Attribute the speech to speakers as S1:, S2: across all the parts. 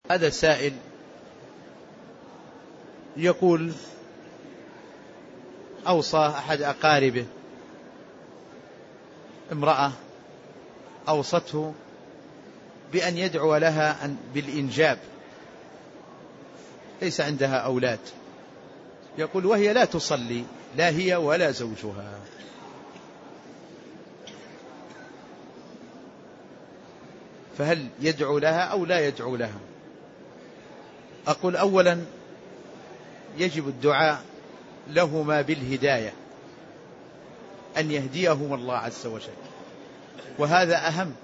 S1: هذا سائل يقول: أوصى أحد أقاربه امرأة أوصته بأن يدعو لها بالإنجاب، ليس عندها أولاد، يقول وهي لا تصلي، لا هي ولا زوجها، فهل يدعو لها أو لا يدعو لها؟ أقول أولا يجب الدعاء لهما بالهداية، أن يهديهم الله عز وجل، وهذا أهم.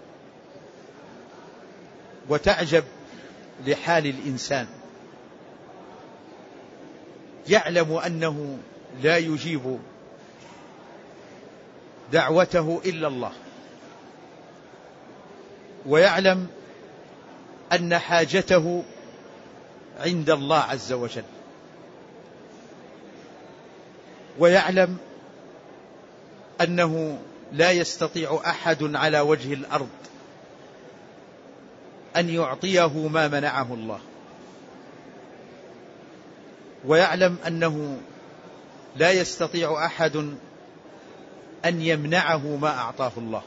S1: وتعجب لحال الإنسان، يعلم أنه لا يجيب دعوته إلا الله، ويعلم أن حاجته عند الله عز وجل، ويعلم أنه لا يستطيع أحد على وجه الأرض أن يعطيه ما منعه الله، ويعلم أنه لا يستطيع أحد أن يمنعه ما أعطاه الله،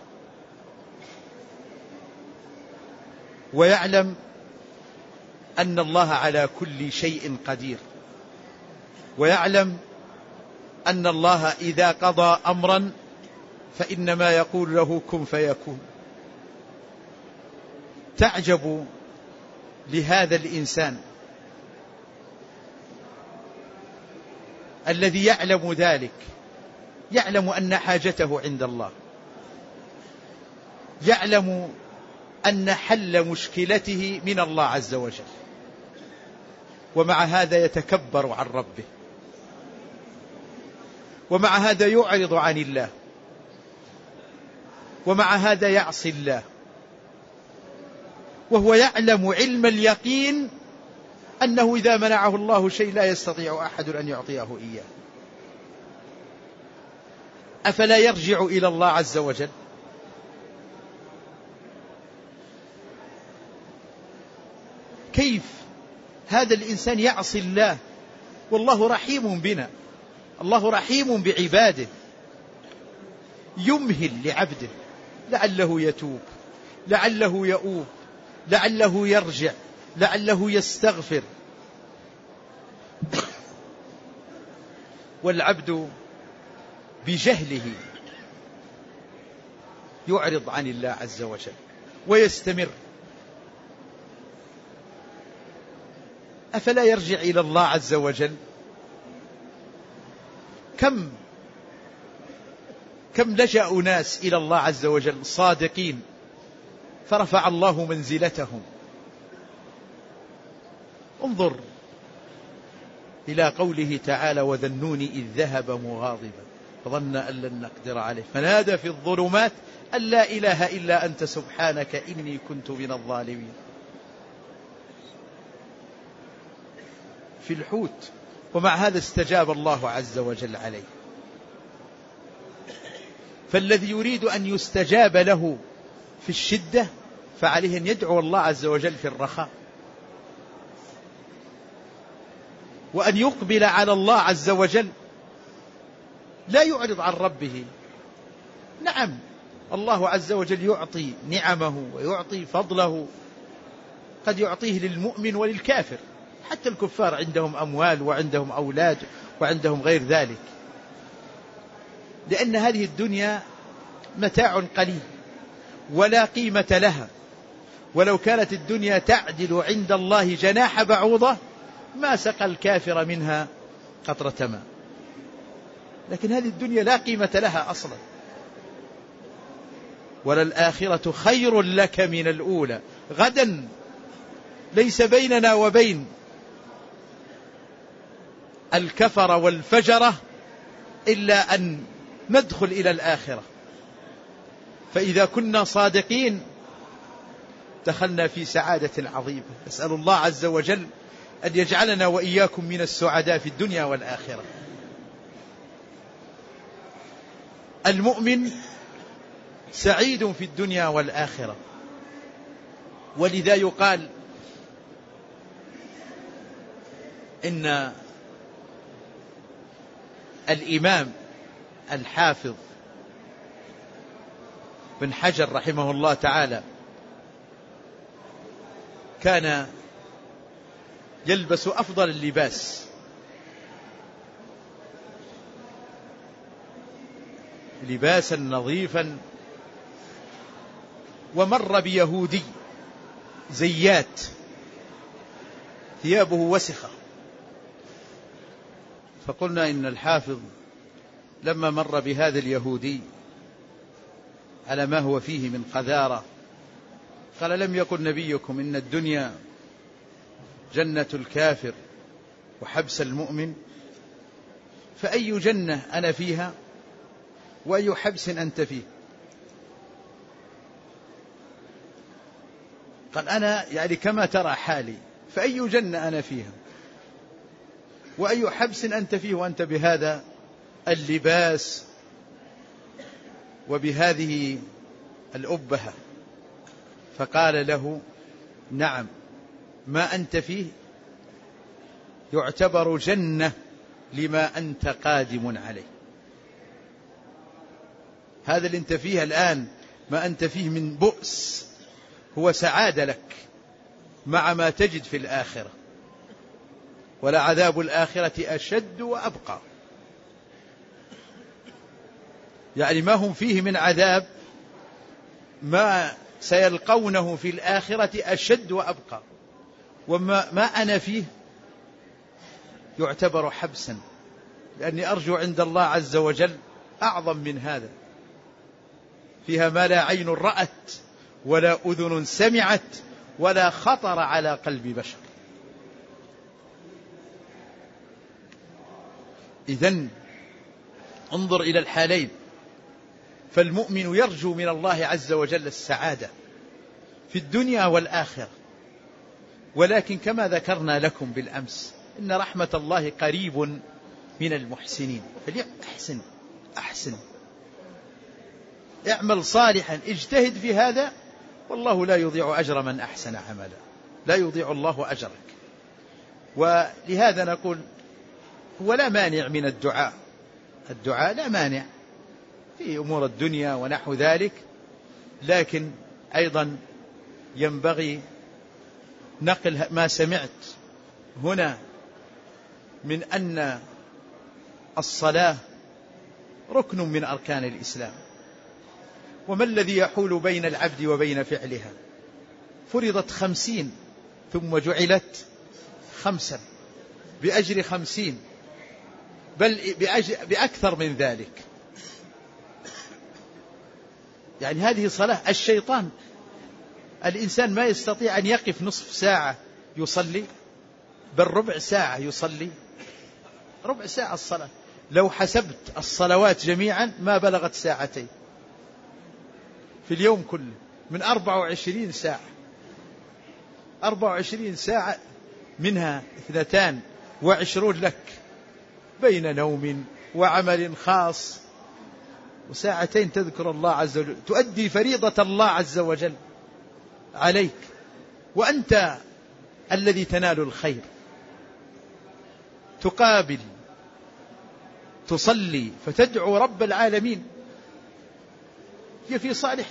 S1: ويعلم أن الله على كل شيء قدير، ويعلم أن الله إذا قضى أمرا فإنما يقول له كن فيكون. تعجب لهذا الإنسان الذي يعلم ذلك، يعلم أن حاجته عند الله، يعلم أن حل مشكلته من الله عز وجل، ومع هذا يتكبر عن ربه، ومع هذا يعرض عن الله، ومع هذا يعصي الله، وهو يعلم علم اليقين أنه إذا منعه الله شيء لا يستطيع أحد أن يعطيه إياه. أفلا يرجع إلى الله عز وجل؟ كيف هذا الإنسان يعصي الله والله رحيم بنا، الله رحيم بعباده، يمهل لعبده لعله يتوب، لعله يؤوب، لعله يرجع، لعله يستغفر، والعبد بجهله يعرض عن الله عز وجل ويستمر. أفلا يرجع إلى الله عز وجل؟ كم لجأ ناس إلى الله عز وجل صادقين فرفع الله منزلتهم. انظر إلى قوله تعالى: وذا النون إذ ذهب مغاضبا فظن أن لن نقدر عليه فنادى في الظلمات أن لا إله إلا أنت سبحانك إني كنت من الظالمين. في الحوت، ومع هذا استجاب الله عز وجل عليه. فالذي يريد أن يستجاب له في الشدة فعليه أن يدعو الله عز وجل في الرخاء، وأن يقبل على الله عز وجل، لا يعرض عن ربه. نعم، الله عز وجل يعطي نعمه ويعطي فضله، قد يعطيه للمؤمن وللكافر، حتى الكفار عندهم أموال وعندهم أولاد وعندهم غير ذلك، لأن هذه الدنيا متاع قليل ولا قيمة لها، ولو كانت الدنيا تعدل عند الله جناح بعوضة ما سقى الكافر منها قطرة ماء. لكن هذه الدنيا لا قيمة لها أصلا. وللآخرة خير لك من الأولى. غدا ليس بيننا وبين الكفر والفجرة إلا أن ندخل إلى الآخرة، فإذا كنا صادقين دخلنا في سعادة عظيمة. نسأل الله عز وجل أن يجعلنا وإياكم من السعداء في الدنيا والآخرة. المؤمن سعيد في الدنيا والآخرة، ولذا يقال إن الإمام الحافظ بن حجر رحمه الله تعالى كان يلبس أفضل اللباس، لباسا نظيفا، ومر بيهودي زيات ثيابه وسخة، فقلنا إن الحافظ لما مر بهذا اليهودي على ما هو فيه من قذارة قال: لم يقل نبيكم إن الدنيا جنة الكافر وحبس المؤمن؟ فأي جنة أنا فيها وأي حبس أنت فيه؟ قال: أنا يعني كما ترى حالي، فأي جنة أنا فيها وأي حبس أنت فيه وأنت بهذا اللباس وبهذه الأبهة؟ فقال له: نعم، ما أنت فيه يعتبر جنة لما أنت قادم عليه. هذا اللي أنت فيه الآن، ما أنت فيه من بؤس، هو سعادة لك مع ما تجد في الآخرة، ولعذاب الآخرة أشد وأبقى. يعني ما هم فيه من عذاب ما سيلقونه في الآخرة أشد وأبقى، وما أنا فيه يعتبر حبسا، لأني أرجو عند الله عز وجل أعظم من هذا، فيها ما لا عين رأت ولا أذن سمعت ولا خطر على قلب بشر. إذن انظر إلى الحالين، فالمؤمن يرجو من الله عز وجل السعادة في الدنيا والآخرة، ولكن كما ذكرنا لكم بالأمس إن رحمة الله قريب من المحسنين، أحسن اعمل صالحا، اجتهد في هذا، والله لا يضيع أجر من أحسن عملا، لا يضيع الله أجرك. ولهذا نقول هو لا مانع من الدعاء لا مانع في أمور الدنيا ونحو ذلك، لكن أيضا ينبغي نقل ما سمعت هنا من أن الصلاة ركن من أركان الإسلام، وما الذي يحول بين العبد وبين فعلها؟ فرضت 50 ثم جعلت 5 بأجر 50، بل بأكثر من ذلك. يعني هذه صلاة الشيطان، الإنسان ما يستطيع أن يقف نصف ساعة يصلي، بل ربع ساعة يصلي، ربع ساعة الصلاة. لو حسبت الصلوات جميعا ما بلغت ساعتين في اليوم كله، من 24 ساعة، 24 ساعة منها 22 لك بين نوم وعمل خاص، وساعتين تذكر الله عز وجل، تؤدي فريضة الله عز وجل عليك، وأنت الذي تنال الخير، تقابل تصلي فتدعو رب العالمين، هي في صالحك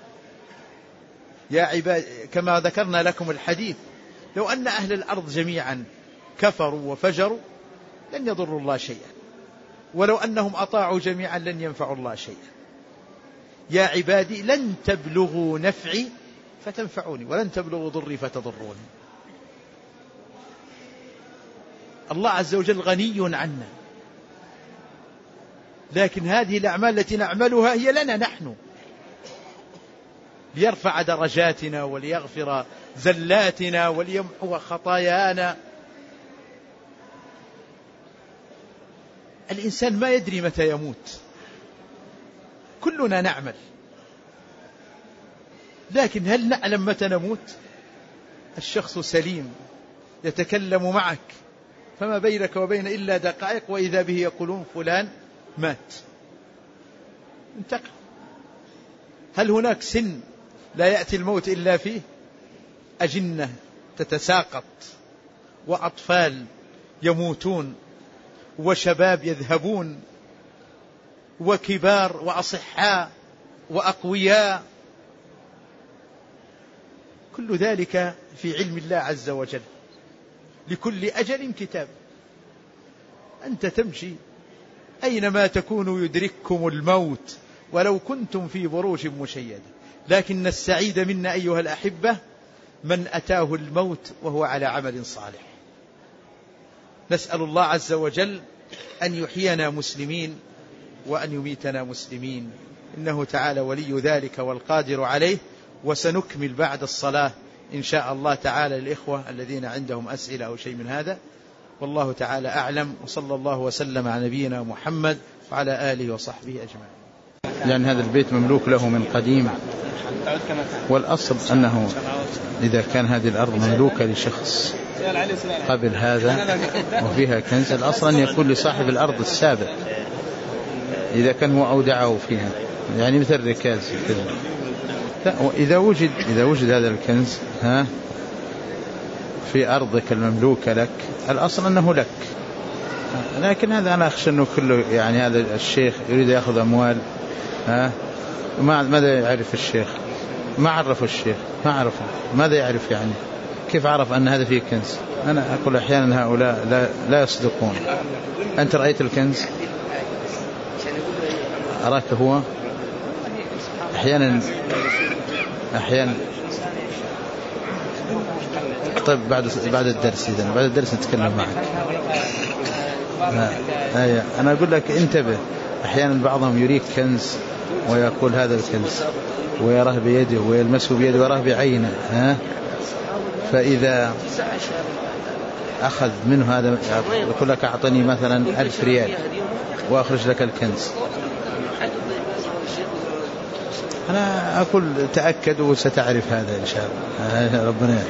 S1: يا عباد. كما ذكرنا لكم الحديث، لو أن أهل الأرض جميعا كفروا وفجروا لن يضروا الله شيئا، ولو أنهم أطاعوا جميعا لن ينفعوا الله شيئا. يا عبادي لن تبلغوا نفعي فتنفعوني، ولن تبلغوا ضري فتضروني. الله عز وجل غني عنا، لكن هذه الأعمال التي نعملها هي لنا نحن، ليرفع درجاتنا وليغفر زلاتنا وليمحو خطايانا. الإنسان ما يدري متى يموت، كلنا نعمل، لكن هل نعلم متى نموت؟ الشخص سليم يتكلم معك فما بينك وبين إلا دقائق، وإذا به يقولون فلان مات، انتقل. هل هناك سن لا يأتي الموت إلا فيه؟ أجنة تتساقط، وأطفال يموتون، وشباب يذهبون، وكبار وأصحاء وأقوياء، كل ذلك في علم الله عز وجل. لكل أجل كتاب. أنت تمشي أينما تكونوا يدرككم الموت ولو كنتم في بروج مشيدة، لكن السعيد منا أيها الأحبة من أتاه الموت وهو على عمل صالح. نسأل الله عز وجل أن يحيينا مسلمين وأن يميتنا مسلمين، إنه تعالى ولي ذلك والقادر عليه. وسنكمل بعد الصلاة إن شاء الله تعالى للإخوة الذين عندهم أسئلة أو شيء من هذا، والله تعالى أعلم. وصلى الله وسلم على نبينا محمد وعلى آله وصحبه أجمعين.
S2: لأن هذا البيت مملوك له من قديم، والأصل أنه إذا كان هذه الأرض مملوكة لشخص قبل هذا وفيها كنز، الأصل أن يكون لصاحب الأرض السابق إذا كان هو أودعه فيها، يعني مثل ركاز كذا. إذا وجد هذا الكنز في أرضك المملوكة لك، الأصل أنه لك. لكن هذا أنا أخشى أنه كله، يعني هذا الشيخ يريد يأخذ أموال، ماذا يعرف الشيخ؟ ما عرف الشيخ، ما عرفه، ماذا يعرف؟ يعني كيف عرف أن هذا فيه كنز؟ أنا أقول أحيانا هؤلاء لا يصدقون. أنت رأيت الكنز؟ أراك هو؟ أحيانا طيب بعد الدرس، إذن بعد الدرس نتكلم معك. أنا أقول لك انتبه، أحيانا بعضهم يريك كنز ويقول هذا الكنز ويراه بيده ويلمسه بيده ويراه بعينه، فإذا أخذ منه هذا يقول لك أعطني مثلا 1000 ريال وأخرج لك الكنز. أنا أقول تأكد وستعرف هذا إن شاء الله، ربنا يعلم.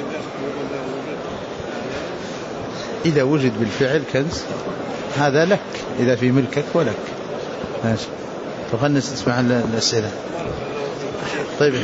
S2: إذا وجد بالفعل كنز هذا لك، إذا في ملكك ولك. ماشي، فخلنا نسمع الأسئلة. طيب،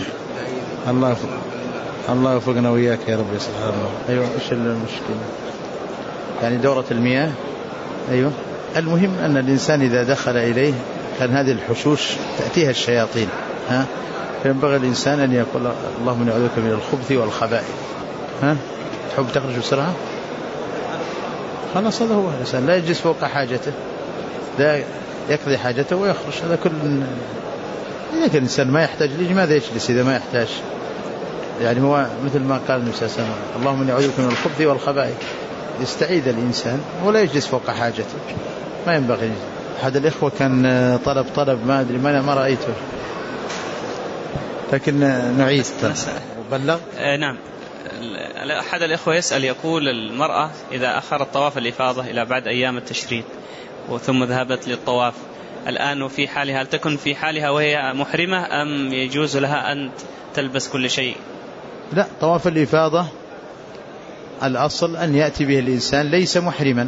S2: الله يوفقنا وإياك يا رب سبحانه الله. أيوة، إيش المشكلة؟ يعني دورة المياه. أيوة، المهم أن الإنسان إذا دخل إليه كان هذه الحشوش تأتيها الشياطين، فينبغي الإنسان أن يقول اللهم إني أعوذ بك من الخبث والخبائث. تحب تخرج بسرعة؟ خلاص، هذا هو الإنسان لا يجلس فوق حاجته، لا يقضي حاجته ويخرج. هذا كل إذا كان الإنسان ما يحتاج لماذا يجلس إذا ما يحتاج؟ يعني هو مثل ما قال النبي صلى الله عليه وسلم اللهم إني أعوذ بك من الخبث والخبائث. يستعيذ الإنسان ولا يجلس فوق حاجته، ما ينبغي. أحد الإخوة كان طلب ما أدري ما رأيته، لكن نعيد وبلغ.
S3: نعم، أحد الإخوة يسأل يقول المرأة إذا أخرت طواف الإفاضة إلى بعد أيام التشريق ثم ذهبت للطواف الآن وفي حالها، هل تكن في حالها وهي محرمة أم يجوز لها أن تلبس كل شيء؟
S2: لا، طواف الإفاضة الأصل أن يأتي به الإنسان ليس محرما،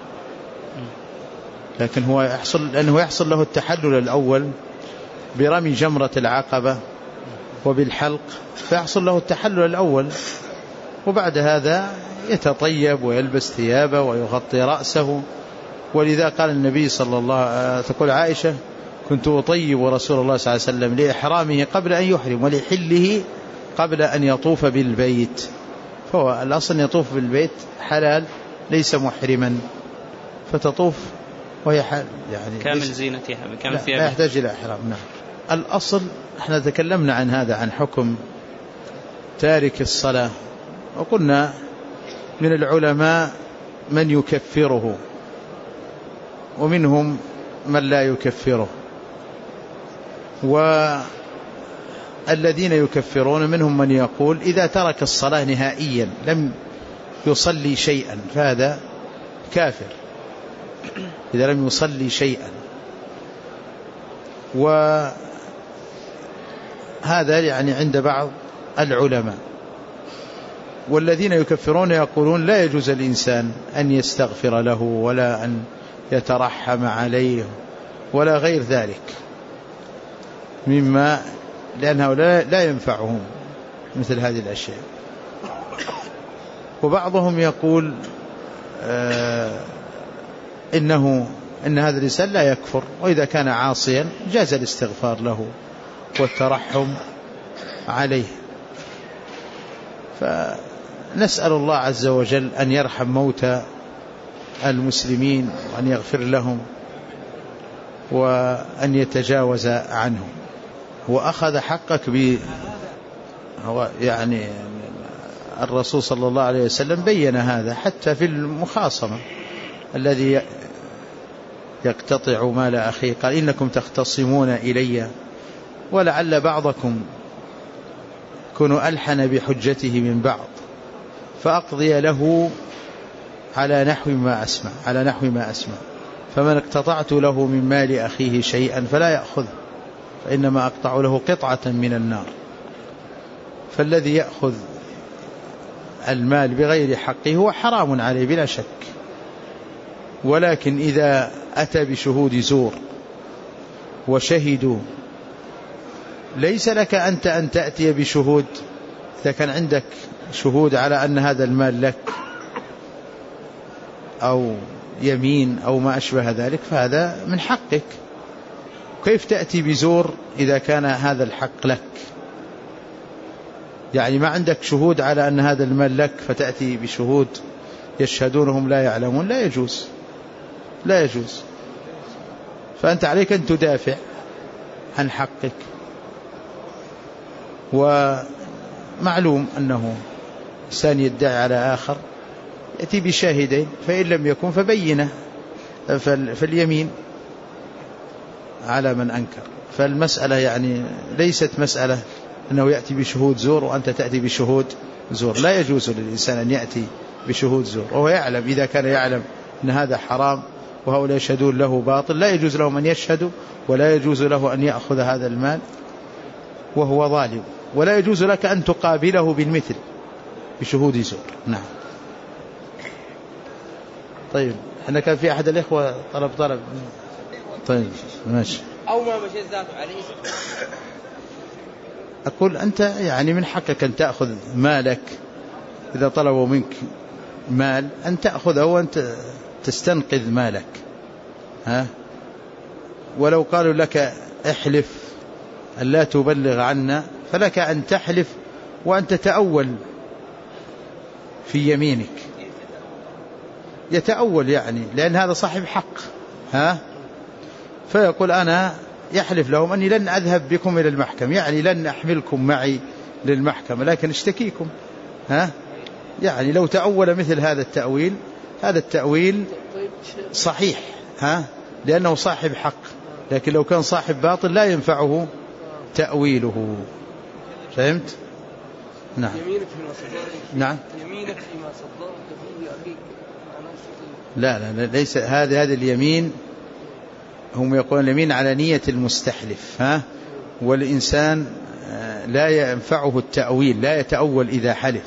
S2: لكن هو يحصل له التحلل الأول برمي جمرة العقبة وبالحلق، فيحصل له التحلل الأول، وبعد هذا يتطيب ويلبس ثيابه ويغطي رأسه. ولذا قال النبي صلى الله عليه وسلم، تقول عائشة كنت أطيب رسول الله صلى الله عليه وسلم لإحرامه قبل أن يحرم ولحله قبل أن يطوف بالبيت. فهو الأصل يطوف بالبيت حلال ليس محرما، فتطوف وهي يعني
S3: كامل زينتها كامل ثيابها،
S2: لا يحتاج إلى إحرام. نعم، الأصل احنا تكلمنا عن هذا، عن حكم تارك الصلاة، وقلنا من العلماء من يكفره ومنهم من لا يكفره، والذين يكفرون منهم من يقول إذا ترك الصلاة نهائيا لم يصلي شيئا فهذا كافر، إذا لم يصلي شيئا. وهذا يعني عند بعض العلماء. والذين يكفرون يقولون لا يجوز الإنسان أن يستغفر له ولا أن يترحم عليه ولا غير ذلك مما، لأنه لا ينفعهم مثل هذه الأشياء. وبعضهم يقول إن هذا الإنسان لا يكفر، وإذا كان عاصيا جاز الاستغفار له والترحم عليه. فنسأل الله عز وجل أن يرحم موتى المسلمين وأن يغفر لهم وأن يتجاوز عنهم. وأخذ حقك هو يعني الرسول صلى الله عليه وسلم بين هذا حتى في المخاصمة، الذي يقتطع مال أخيه قال إنكم تختصمون إلي ولعل بعضكم يكون ألحن بحجته من بعض فأقضي له على نحو ما أسمع فمن اقتطعت له من مال أخيه شيئا فلا يأخذه فإنما أقطع له قطعة من النار. فالذي يأخذ المال بغير حقه هو حرام عليه بلا شك، ولكن إذا أتى بشهود زور وشهدوا ليس لك أنت أن تأتي بشهود. إذا كان عندك شهود على أن هذا المال لك أو يمين أو ما أشبه ذلك فهذا من حقك. كيف تأتي بزور إذا كان هذا الحق لك؟ يعني ما عندك شهود على أن هذا المال لك فتأتي بشهود يشهدونهم لا يعلمون، لا يجوز. فأنت عليك أن تدافع عن حقك. ومعلوم أنه إنسان يدعي على آخر يأتي بشاهدين، فإن لم يكن فبينه فاليمين على من أنكر. فالمسألة يعني ليست مسألة أنه يأتي بشهود زور وأنت تأتي بشهود زور. لا يجوز للإنسان أن يأتي بشهود زور وهو يعلم، إذا كان يعلم أن هذا حرام وهؤلاء يشهدون له باطل لا يجوز لهم أن يشهدوا، ولا يجوز له أن يأخذ هذا المال وهو ظالم، ولا يجوز لك أن تقابله بالمثل بشهود زور. نعم. طيب أنا كان في أحد الإخوة طلب. طيب ماشي.
S4: أو ما مشي ذاته عليه.
S2: أقول أنت يعني من حقك أن تأخذ مالك إذا طلبوا منك مال أن تأخذه وأنت تستنقذ مالك، ولو قالوا لك احلف أن لا تبلغ عنا فلك أن تحلف وأن تتأول في يمينك، يتأول يعني لأن هذا صاحب حق، فيقول أنا يحلف لهم أني لن أذهب بكم إلى المحكمة، يعني لن أحملكم معي للمحكمة لكن اشتكيكم. يعني لو تأول مثل هذا التأويل صحيح لأنه صاحب حق، لكن لو كان صاحب باطل لا ينفعه تأويله. فهمت؟ نعم. نعم.
S4: يمينك فيما صدقت به أخيك.
S2: لا ليس هذا اليمين، هم يقولون اليمين على نية المستحلف، والإنسان لا ينفعه التأويل، لا يتأول إذا حلف.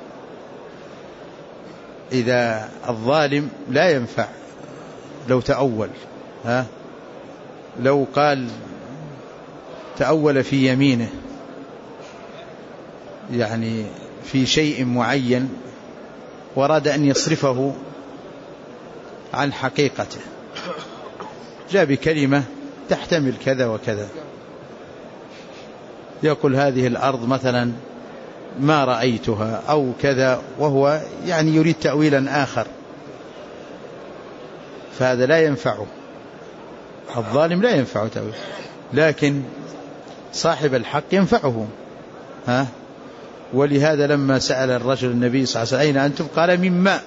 S2: إذا الظالم لا ينفع لو تأول، لو قال تأول في يمينه يعني في شيء معين وأراد أن يصرفه عن حقيقته، جاء بكلمة تحتمل كذا وكذا، يقول هذه الأرض مثلا ما رأيتها أو كذا، وهو يعني يريد تأويلا آخر، فهذا لا ينفعه. الظالم لا ينفعه تأويل، لكن صاحب الحق ينفعه. ولهذا لما سأل الرجل النبي صلى الله عليه وسلم أين أنتم؟ قال من ماء.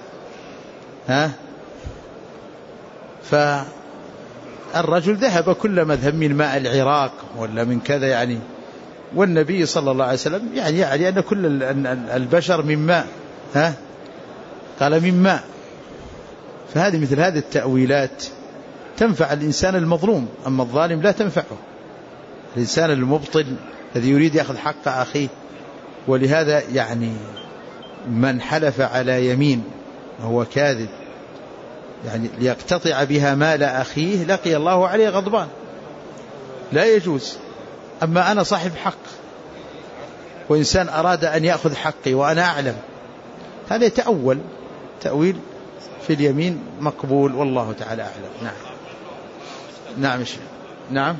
S2: فالرجل ذهب كل مذهب من ماء العراق ولا من كذا يعني، والنبي صلى الله عليه وسلم يعني أن كل البشر من ماء، قال من ماء. فهذه مثل هذه التأويلات تنفع الإنسان المظلوم، أما الظالم لا تنفعه. الإنسان المبطل الذي يريد يأخذ حق أخيه. ولهذا يعني من حلف على يمين وهو كاذب يعني ليقتطع بها مال أخيه لقي الله عليه غضبان، لا يجوز. أما أنا صاحب حق وإنسان أراد أن يأخذ حقي وأنا أعلم، هذا تأويل في اليمين مقبول، والله تعالى أعلم. نعم نعم نعم،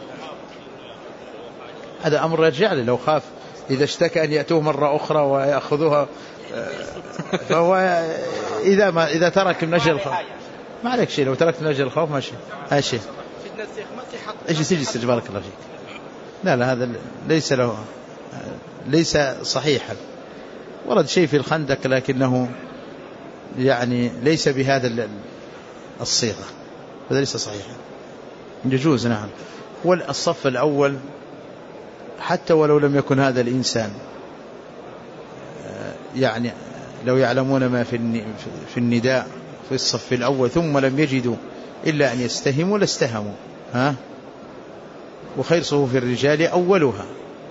S2: هذا أمر يرجع له، لو خاف إذا اشتكى أن يأتوه مرة أخرى ويأخذوها، فهو إذا ترك من أجل الخوف ما عليك شيء، لو تركت من أجل الخوف ماشي هاشي. ايش يسجل استجبارك الله فيك؟ لا هذا ليس له، ليس صحيحا. ورد شيء في الخندق لكنه يعني ليس بهذا الصيغة، هذا ليس صحيحا. يجوز نعم. والصف الأول حتى ولو لم يكن هذا الإنسان، يعني لو يعلمون ما في النداء في الصف الأول ثم لم يجدوا إلا أن يستهموا لاستهموا، وخير صفوف الرجال أولها.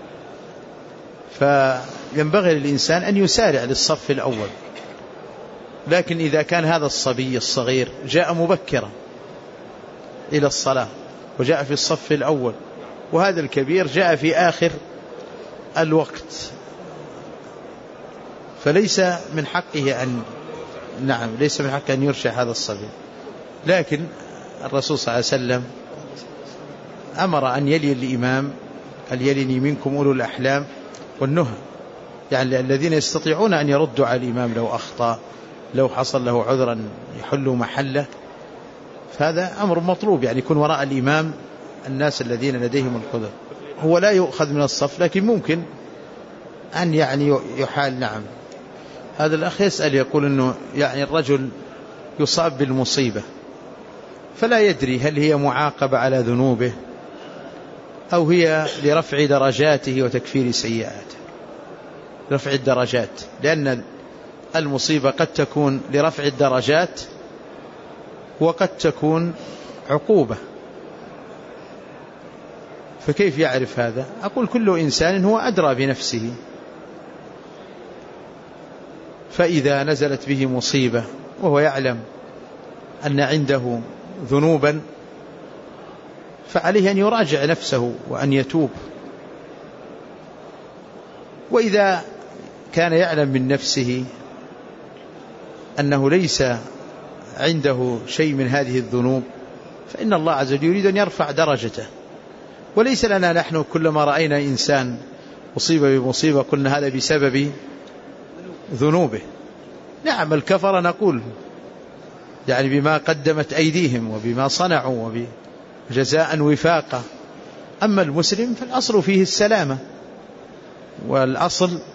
S2: فينبغي للإنسان أن يسارع للصف الأول. لكن إذا كان هذا الصبي الصغير جاء مبكرا إلى الصلاة وجاء في الصف الأول، وهذا الكبير جاء في آخر الوقت، فليس من حقه ليس من حقه أن يرشع هذا الصبي. لكن الرسول صلى الله عليه وسلم أمر أن يلي الإمام، هل يلني منكم أولو الأحلام والنهى، يعني الذين يستطيعون أن يردوا على الإمام لو أخطأ، لو حصل له عذرا يحلوا محله، فهذا أمر مطلوب، يعني يكون وراء الإمام الناس الذين لديهم القدر. هو لا يؤخذ من الصف، لكن ممكن أن يعني يحال. نعم. هذا الأخ يسأل يقول أنه يعني الرجل يصاب بالمصيبة فلا يدري هل هي معاقبة على ذنوبه أو هي لرفع درجاته وتكفير سيئاته. رفع الدرجات، لأن المصيبة قد تكون لرفع الدرجات وقد تكون عقوبة، فكيف يعرف هذا؟ أقول كل إنسان هو أدرى بنفسه، فإذا نزلت به مصيبة وهو يعلم أن عنده ذنوبا فعليه أن يراجع نفسه وأن يتوب. وإذا كان يعلم من نفسه أنه ليس عنده شيء من هذه الذنوب فإن الله عز وجل يريد أن يرفع درجته. وليس لنا نحن كلما رأينا إنسان مصيبة بمصيبة قلنا هذا بسبب ذنوبه. نعم الكفر نقول يعني بما قدمت أيديهم وبما صنعوا وبجزاء وفاقا. أما المسلم فالأصل فيه السلامة، والأصل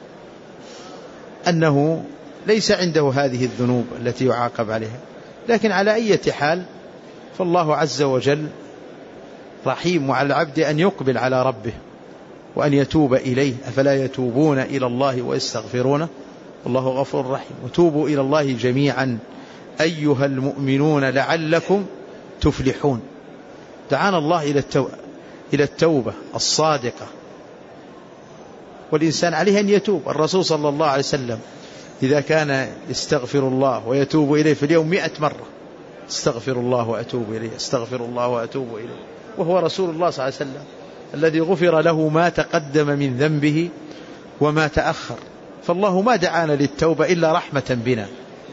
S2: أنه ليس عنده هذه الذنوب التي يعاقب عليها. لكن على أي حال فالله عز وجل رحيم، وعلى العبد أن يقبل على ربه وأن يتوب إليه. أفلا يتوبون إلى الله ويستغفرونه والله غفور رحيم. وتوبوا إلى الله جميعا أيها المؤمنون لعلكم تفلحون. دعانا الله إلى التوبة الصادقة، والإنسان عليه أن يتوب. الرسول صلى الله عليه وسلم إذا كان يستغفر الله ويتوب إليه في اليوم 100 مرة، استغفر الله وأتوب إليه، استغفر الله وأتوب إليه، وهو رسول الله صلى الله عليه وسلم الذي غفر له ما تقدم من ذنبه وما تأخر. فالله ما دعانا للتوبة إلا رحمة بنا.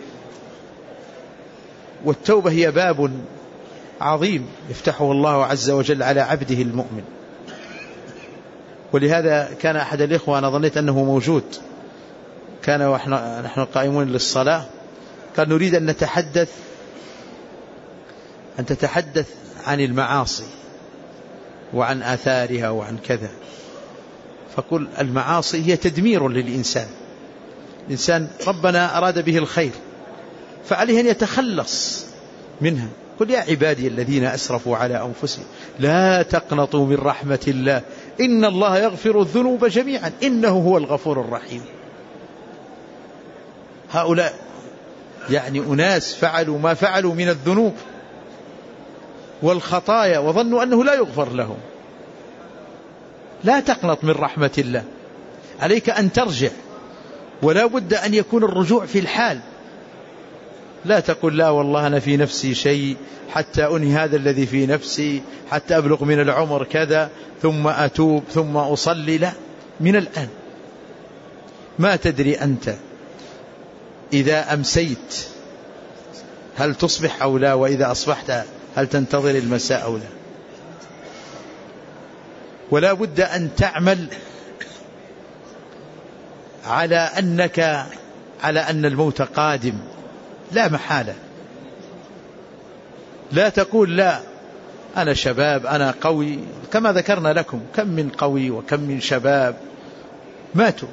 S2: والتوبة هي باب عظيم يفتحه الله عز وجل على عبده المؤمن. ولهذا كان أحد الإخوة، أنا ظنيت أنه موجود، كان ونحن قائمون للصلاة قال نريد أن تتحدث عن المعاصي وعن آثارها وعن كذا. فقل المعاصي هي تدمير للإنسان. الإنسان ربنا أراد به الخير فعليه أن يتخلص منها. قل يا عبادي الذين أسرفوا على أنفسهم لا تقنطوا من رحمة الله إن الله يغفر الذنوب جميعا إنه هو الغفور الرحيم. هؤلاء يعني أناس فعلوا ما فعلوا من الذنوب والخطايا وظنوا أنه لا يغفر لهم. لا تقنط من رحمة الله، عليك أن ترجع، ولا بد أن يكون الرجوع في الحال. لا تقول لا والله أنا في نفسي شيء حتى أنهي هذا الذي في نفسي حتى أبلغ من العمر كذا ثم أتوب ثم أصلي. لا، من الآن. ما تدري أنت إذا أمسيت هل تصبح أو لا، وإذا أصبحت هل تنتظر المساء أو لا. ولا بد أن تعمل على أن الموت قادم لا محالة. لا تقول لا أنا شباب أنا قوي، كما ذكرنا لكم كم من قوي وكم من شباب ماتوا.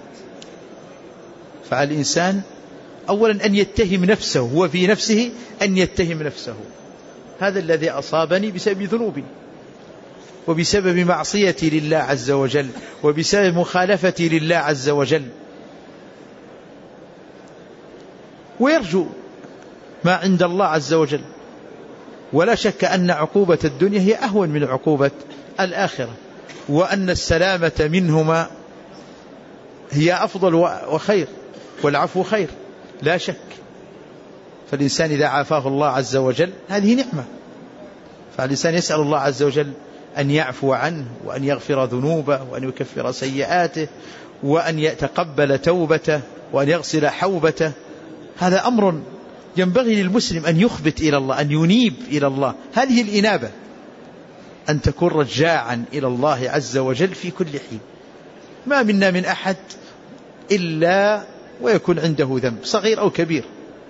S2: فالإنسان أولا أن يتهم نفسه، هو في نفسه أن يتهم نفسه، هذا الذي أصابني بسبب ذنوبي وبسبب معصيتي لله عز وجل وبسبب مخالفتي لله عز وجل، ويرجو ما عند الله عز وجل. ولا شك أن عقوبة الدنيا هي أهون من عقوبة الآخرة، وأن السلامة منهما هي أفضل وخير، والعفو خير لا شك. فالإنسان إذا عافاه الله عز وجل هذه نعمة، فالإنسان يسأل الله عز وجل أن يعفو عنه وأن يغفر ذنوبه وأن يكفر سيئاته وأن يتقبل توبته وأن يغسل حوبته. هذا أمر ينبغي للمسلم أن يخبت إلى الله، أن ينيب إلى الله. هذه الإنابة، أن تكون رجاعا إلى الله عز وجل في كل حين. ما منا من أحد إلا ويكون عنده ذنب صغير أو كبير.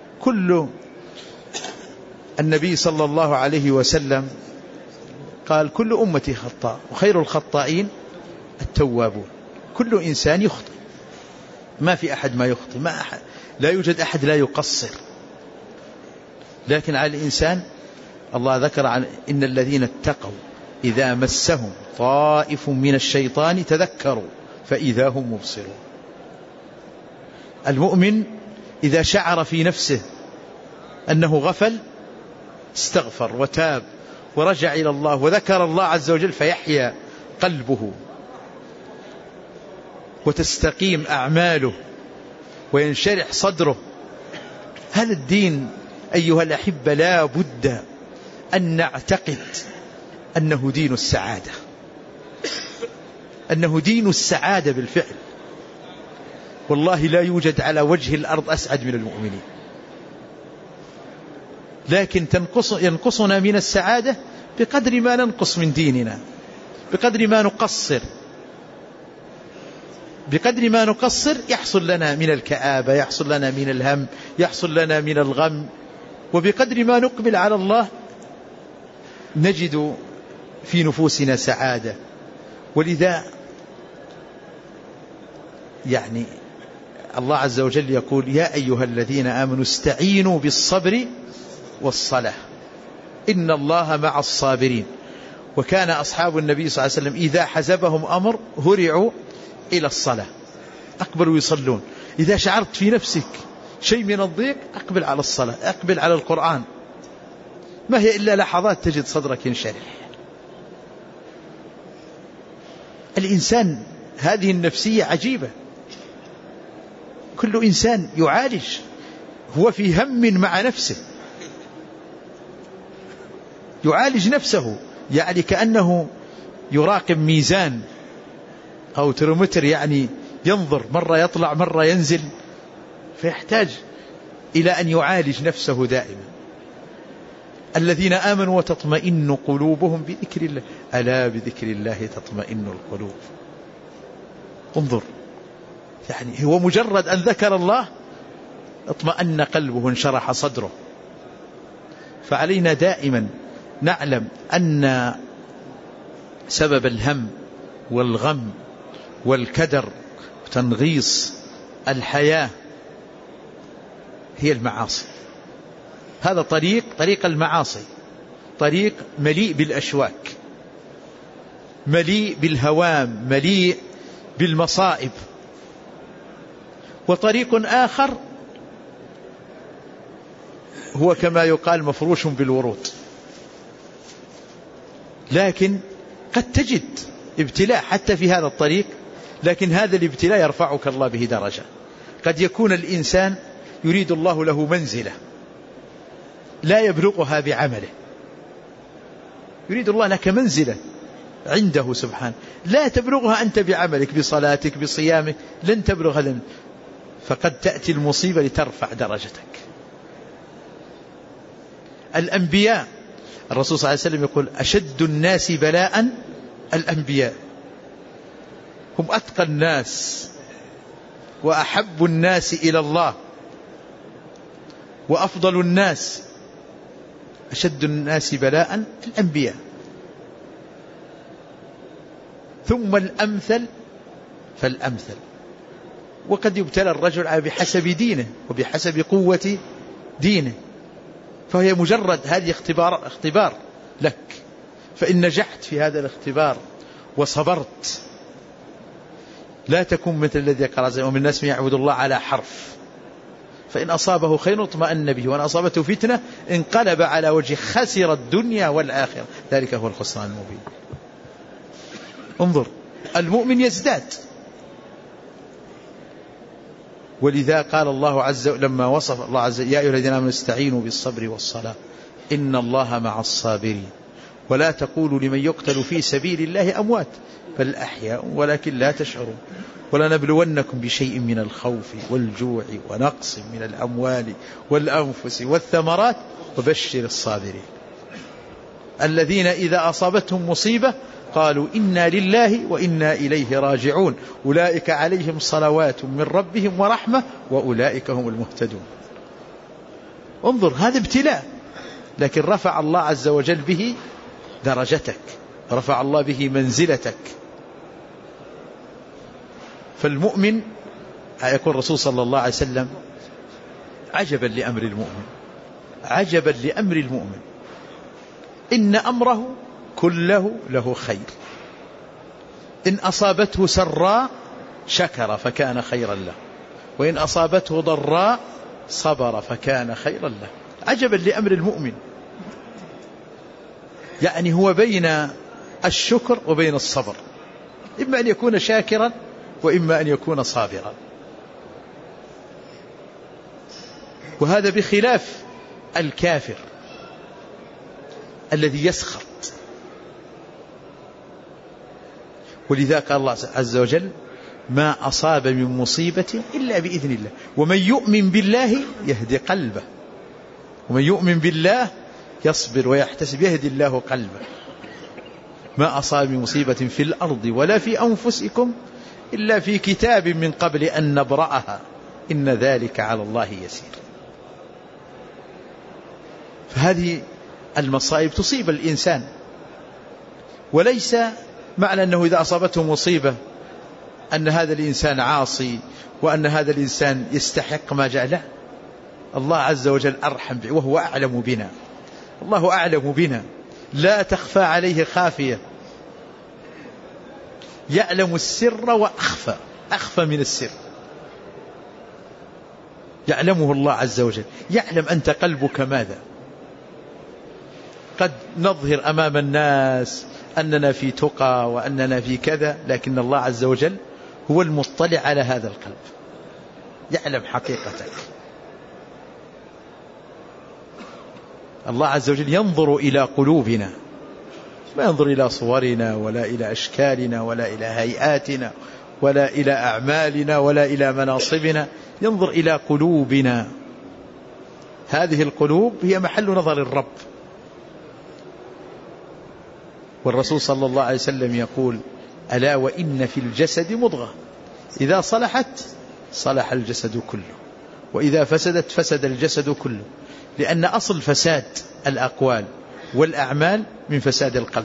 S2: النبي صلى الله عليه وسلم قال كل أمتي خطاء وخير الخطائين التوابون. كل إنسان يخطئ، ما في أحد ما يخطئ، لا يوجد أحد لا يقصر. لكن على الإنسان، الله ذكر عن إن الذين اتقوا إذا مسهم طائف من الشيطان تذكروا فإذا هم مبصرون. المؤمن إذا شعر في نفسه أنه غفل استغفر وتاب ورجع إلى الله وذكر الله عز وجل فيحيا قلبه وتستقيم أعماله وينشرح صدره. هذا الدين أيها الأحبة لا بد أن نعتقد أنه دين السعادة، أنه دين السعادة بالفعل. والله لا يوجد على وجه الأرض أسعد من المؤمنين، لكن ينقصنا من السعادة بقدر ما ننقص من ديننا، بقدر ما نقصر. بقدر ما نقصر يحصل لنا من الكآبة، يحصل لنا من الهم، يحصل لنا من الغم. وبقدر ما نقبل على الله نجد في نفوسنا سعادة. ولذا يعني الله عز وجل يقول يا أيها الذين آمنوا استعينوا بالصبر والصلاة إن الله مع الصابرين. وكان أصحاب النبي صلى الله عليه وسلم إذا حزبهم أمر هرعوا إلى الصلاة، أقبلوا يصلون. إذا شعرت في نفسك شيء من الضيق أقبل على الصلاة، أقبل على القرآن. ما هي إلا لحظات تجد صدرك ينشرح. الإنسان هذه النفسية عجيبة. كل إنسان يعالج، هو في هم مع نفسه، يعالج نفسه. يعني كأنه يراقب ميزان أو ترمتر، يعني ينظر مرة يطلع مرة ينزل، فيحتاج إلى أن يعالج نفسه دائما. الذين آمنوا وتطمئن قلوبهم بذكر الله ألا بذكر الله تطمئن القلوب. انظر، يعني هو مجرد أن ذكر الله اطمأن قلبه انشرح صدره. فعلينا دائما نعلم أن سبب الهم والغم والكدر وتنغيص الحياة هي المعاصي. هذا طريق المعاصي، طريق مليء بالأشواك، مليء بالهوام، مليء بالمصائب. وطريق آخر هو كما يقال مفروش بالورود، لكن قد تجد ابتلاء حتى في هذا الطريق، لكن هذا الابتلاء يرفعك الله به درجة. قد يكون الإنسان يريد الله له منزلة لا يبلغها بعمله، يريد الله لك منزلة عنده سبحانه لا تبلغها أنت بعملك، بصلاتك بصيامك لن تبلغ هذا، فقد تأتي المصيبة لترفع درجتك. الأنبياء. الرسول صلى الله عليه وسلم يقول أشد الناس بلاء الأنبياء، هم أتقى الناس وأحب الناس إلى الله وأفضل الناس. أشد الناس بلاء الأنبياء، ثم الأمثل فالأمثل. وقد يبتلى الرجل بحسب دينه وبحسب قوة دينه، فهي مجرد هذه اختبار لك، فإن نجحت في هذا الاختبار وصبرت لا تكون مثل الذي قال ومن الناس من يعبد الله على حرف، فإن أصابه خير اطمأن به وإن أصابته فتنة انقلب على وجهه خسر الدنيا والآخرة، ذلك هو الخسران المبين. انظر، المؤمن يزداد. ولذا قال الله عز وجل لما وصف الله عز وجل يا أيها الذين آمنوا استعينوا بالصبر والصلاة إن الله مع الصابرين ولا تقولوا لمن يقتل في سبيل الله أموات بل أحياء ولكن لا تشعرون ولنبلونكم بشيء من الخوف والجوع ونقص من الأموال والأنفس والثمرات وبشر الصابرين الذين إذا أصابتهم مصيبة قالوا إنا لله وإنا إليه راجعون أولئك عليهم صلوات من ربهم ورحمة وأولئك هم المهتدون. انظر، هذا ابتلاء، لكن رفع الله عز وجل به درجتك، رفع الله به منزلتك. فالمؤمن يقول الرسول صلى الله عليه وسلم عجبا لأمر المؤمن، عجبا لأمر المؤمن إن أمره كله له خير، إن أصابته سراء شكر فكان خيرا له وإن أصابته ضراء صبر فكان خيرا له. عجبا لأمر المؤمن، يعني هو بين الشكر وبين الصبر، إما أن يكون شاكرا وإما أن يكون صابرا. وهذا بخلاف الكافر الذي يسخط. ولذا قال الله عز وجل ما أصاب من مصيبة إلا بإذن الله ومن يؤمن بالله يهدي قلبه ومن يؤمن بالله يصبر ويحتسب يهدي الله قلبه. ما أصاب من مصيبة في الأرض ولا في أنفسكم إلا في كتاب من قبل أن نبرأها إن ذلك على الله يسير. فهذه المصائب تصيب الإنسان، وليس معنى أنه إذا أصابته مصيبة أن هذا الإنسان عاصي وأن هذا الإنسان يستحق ما جاء له. الله عز وجل أرحم به وهو أعلم بنا، الله أعلم بنا لا تخفى عليه خافية، يعلم السر وأخفى، أخفى من السر يعلمه الله عز وجل، يعلم أنت قلبك ماذا. قد نظهر أمام الناس أننا في تقى وأننا في كذا، لكن الله عز وجل هو المطلع على هذا القلب، يعلم حقيقتك. الله عز وجل ينظر إلى قلوبنا، ما ينظر إلى صورنا ولا إلى أشكالنا ولا إلى هيئاتنا ولا إلى أعمالنا ولا إلى مناصبنا، ينظر إلى قلوبنا. هذه القلوب هي محل نظر الرب. والرسول صلى الله عليه وسلم يقول ألا وإن في الجسد مضغة إذا صلحت صلح الجسد كله وإذا فسدت فسد الجسد كله، لأن أصل فساد الأقوال والأعمال من فساد القلب.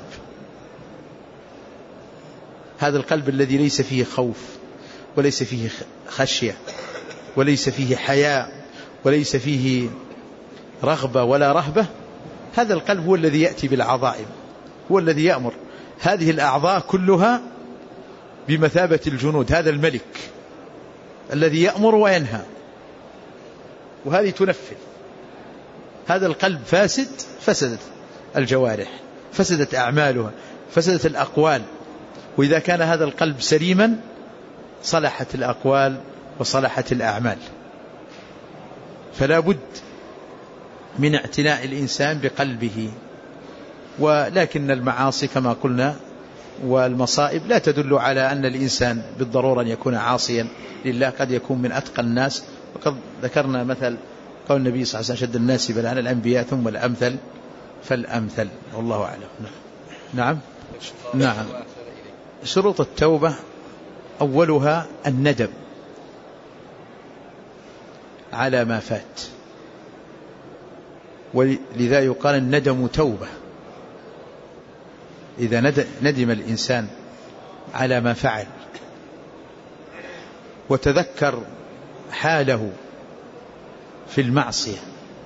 S2: هذا القلب الذي ليس فيه خوف وليس فيه خشية وليس فيه حياء وليس فيه رغبة ولا رهبة، هذا القلب هو الذي يأتي بالعظائم، هو الذي يأمر. هذه الأعضاء كلها بمثابة الجنود، هذا الملك الذي يأمر وينهى، وهذه تنفذ. هذا القلب فاسد، فسدت الجوارح، فسدت أعمالها، فسدت الأقوال. وإذا كان هذا القلب سليما صلحت الأقوال وصلحت الأعمال. فلا بد من اعتناء الإنسان بقلبه. ولكن المعاصي كما قلنا والمصائب لا تدل على أن الإنسان بالضرورة أن يكون عاصيا لله، قد يكون من أتقى الناس. وقد ذكرنا مثل قال النبي صلى الله عليه وسلم شد الناس بلاء الأنبياء ثم الأمثل فالأمثل، والله أعلم. نعم. نعم. شروط التوبة أولها الندم على ما فات، ولذا يقال الندم توبة. إذا ندم الإنسان على ما فعل وتذكر حاله في المعصية،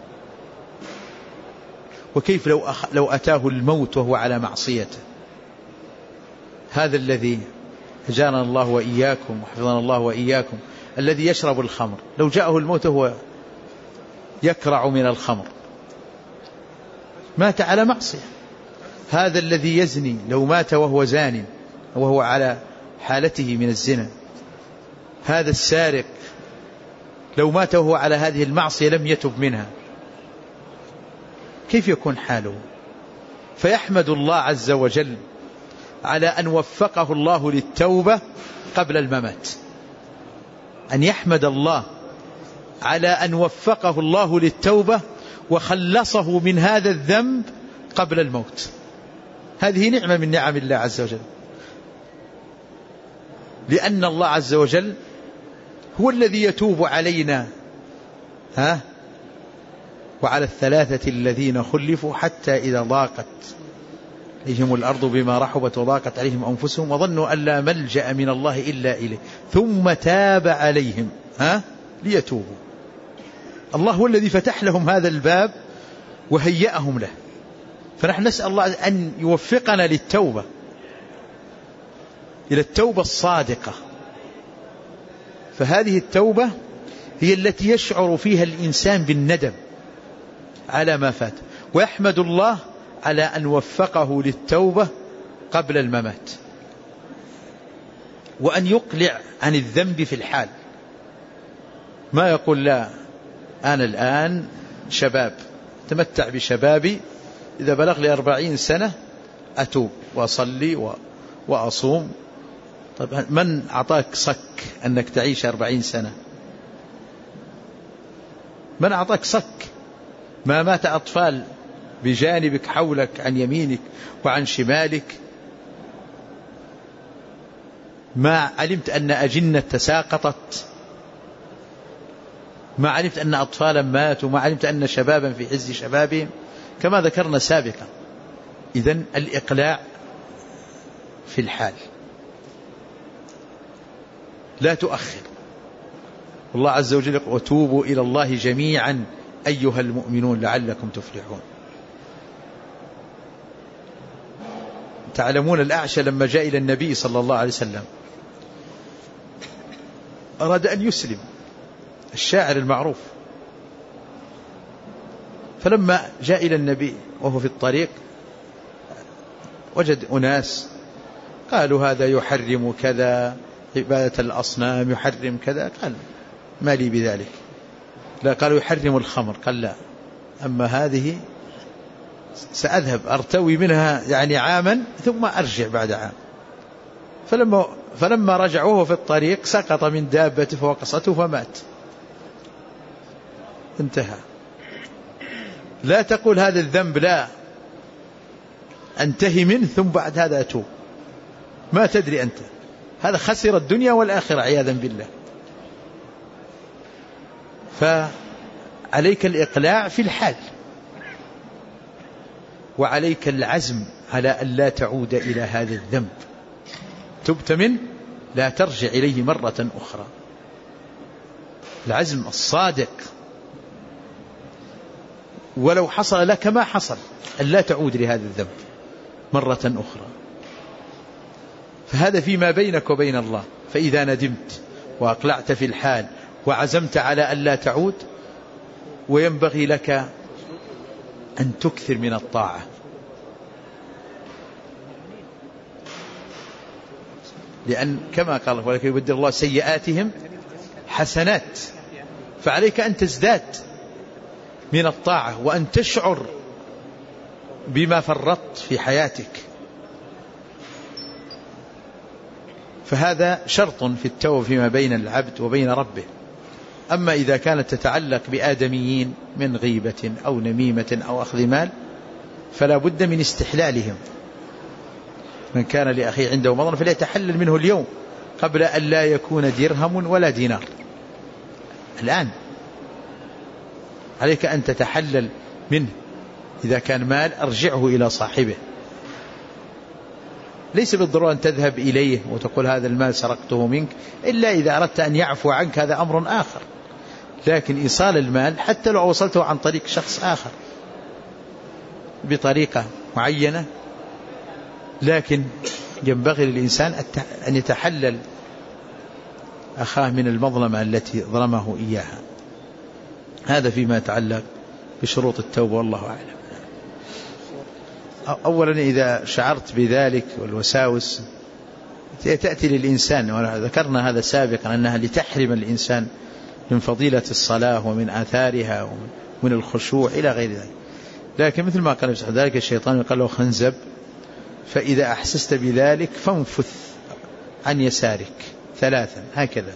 S2: وكيف لو أتاه الموت وهو على معصيته، هذا الذي أجارنا الله وإياكم وحفظنا الله وإياكم، الذي يشرب الخمر لو جاءه الموت وهو يكرع من الخمر مات على معصية. هذا الذي يزني لو مات وهو زان وهو على حالته من الزنا. هذا السارق لو مات وهو على هذه المعصية لم يتب منها، كيف يكون حاله؟ فيحمد الله عز وجل على أن وفقه الله للتوبة قبل الممات، أن يحمد الله على أن وفقه الله للتوبة وخلصه من هذا الذنب قبل الموت. هذه نعمة من نعم الله عز وجل، لأن الله عز وجل هو الذي يتوب علينا وعلى الثلاثة الذين خلفوا حتى إذا ضاقت عليهم الأرض بما رحبت وضاقت عليهم أنفسهم وظنوا أن لا ملجأ من الله إلا إليه ثم تاب عليهم ليتوبوا. الله هو الذي فتح لهم هذا الباب وهيأهم له، فنحن نسأل الله أن يوفقنا للتوبة، إلى التوبة الصادقة. فهذه التوبة هي التي يشعر فيها الإنسان بالندم على ما فات، ويحمد الله على أن وفقه للتوبة قبل الممات، وأن يقلع عن الذنب في الحال. ما يقول لا أنا الآن شباب تمتع بشبابي، إذا بلغ لي 40 سنة أتوب وأصلي وأصوم. طيب من أعطاك صك أنك تعيش 40 سنة؟ من أعطاك صك؟ ما مات أطفال بجانبك حولك عن يمينك وعن شمالك، ما علمت أن أجنة تساقطت، ما علمت أن أطفالا ماتوا، ما علمت أن شبابا في عز شبابهم كما ذكرنا سابقا. إذن الإقلاع في الحال، لا تؤخر. الله عز وجل يقول وتوبوا إلى الله جميعا أيها المؤمنون لعلكم تفلحون. تعلمون الأعشى لما جاء إلى النبي صلى الله عليه وسلم أراد أن يسلم، الشاعر المعروف، فلما جاء إلى النبي وهو في الطريق وجد أناس قالوا هذا يحرم كذا، عبادة الأصنام، يحرم كذا. قال ما لي بذلك. لا، قالوا يحرم الخمر. قال لا، أما هذه سأذهب أرتوي منها يعني عاما ثم أرجع بعد عام. فلما رجع وهو في الطريق سقط من دابته فوقصته فمات. انتهى. لا تقول هذا الذنب لا أنتهي منه ثم بعد هذا أتوب، ما تدري أنت، هذا خسر الدنيا والآخرة عياذا بالله. فعليك الإقلاع في الحال، وعليك العزم على أن لا تعود إلى هذا الذنب. تبت منه لا ترجع إليه مرة أخرى. العزم الصادق، ولو حصل لك ما حصل، أن لا تعود لهذا الذنب مرة أخرى. فهذا فيما بينك وبين الله. فإذا ندمت وأقلعت في الحال وعزمت على أن لا تعود، وينبغي لك أن تكثر من الطاعة، لأن كما قال ولكن يبدل الله سيئاتهم حسنات. فعليك أن تزداد من الطاعة وأن تشعر بما فرطت في حياتك. فهذا شرط في التوبة فيما بين العبد وبين ربه. أما إذا كانت تتعلق بآدميين من غيبة أو نميمة أو أخذ مال فلا بد من استحلالهم. من كان لأخيه عنده مظلمة فليتحلل منه اليوم قبل أن لا يكون درهم ولا دينار. الآن عليك أن تتحلل منه. إذا كان مال أرجعه إلى صاحبه، ليس بالضرورة أن تذهب إليه وتقول هذا المال سرقته منك، إلا إذا أردت أن يعفو عنك هذا أمر آخر. لكن إيصال المال حتى لو وصلته عن طريق شخص آخر بطريقة معينة، لكن ينبغي للإنسان أن يتحلل أخاه من المظلمة التي ظلمه إياها. هذا فيما يتعلق بشروط التوبة، والله أعلم. أولا إذا شعرت بذلك والوساوس تأتي للإنسان، وذكرنا هذا سابقا أنها لتحرم الإنسان من فضيلة الصلاة ومن آثارها ومن الخشوع إلى غير ذلك. لكن مثل ما قال ذلك الشيطان يقال له خنزب، فإذا أحسست بذلك فانفث عن يسارك 3 هكذا،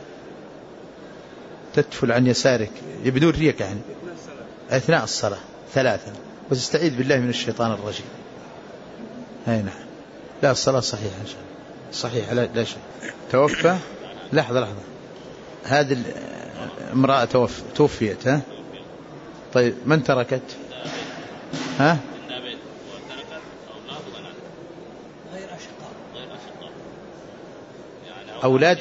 S2: تدفل عن يسارك بدون ريك يعني أثناء الصلاة 3، وتستعيذ بالله من الشيطان الرجيم. هاي نعم. لا الصلاة صحيحة إن شاء الله، صحيحة لا شيء. توفى لحظة هذه امرأة توفيت ها؟ طيب من تركت؟ ها؟ أولاد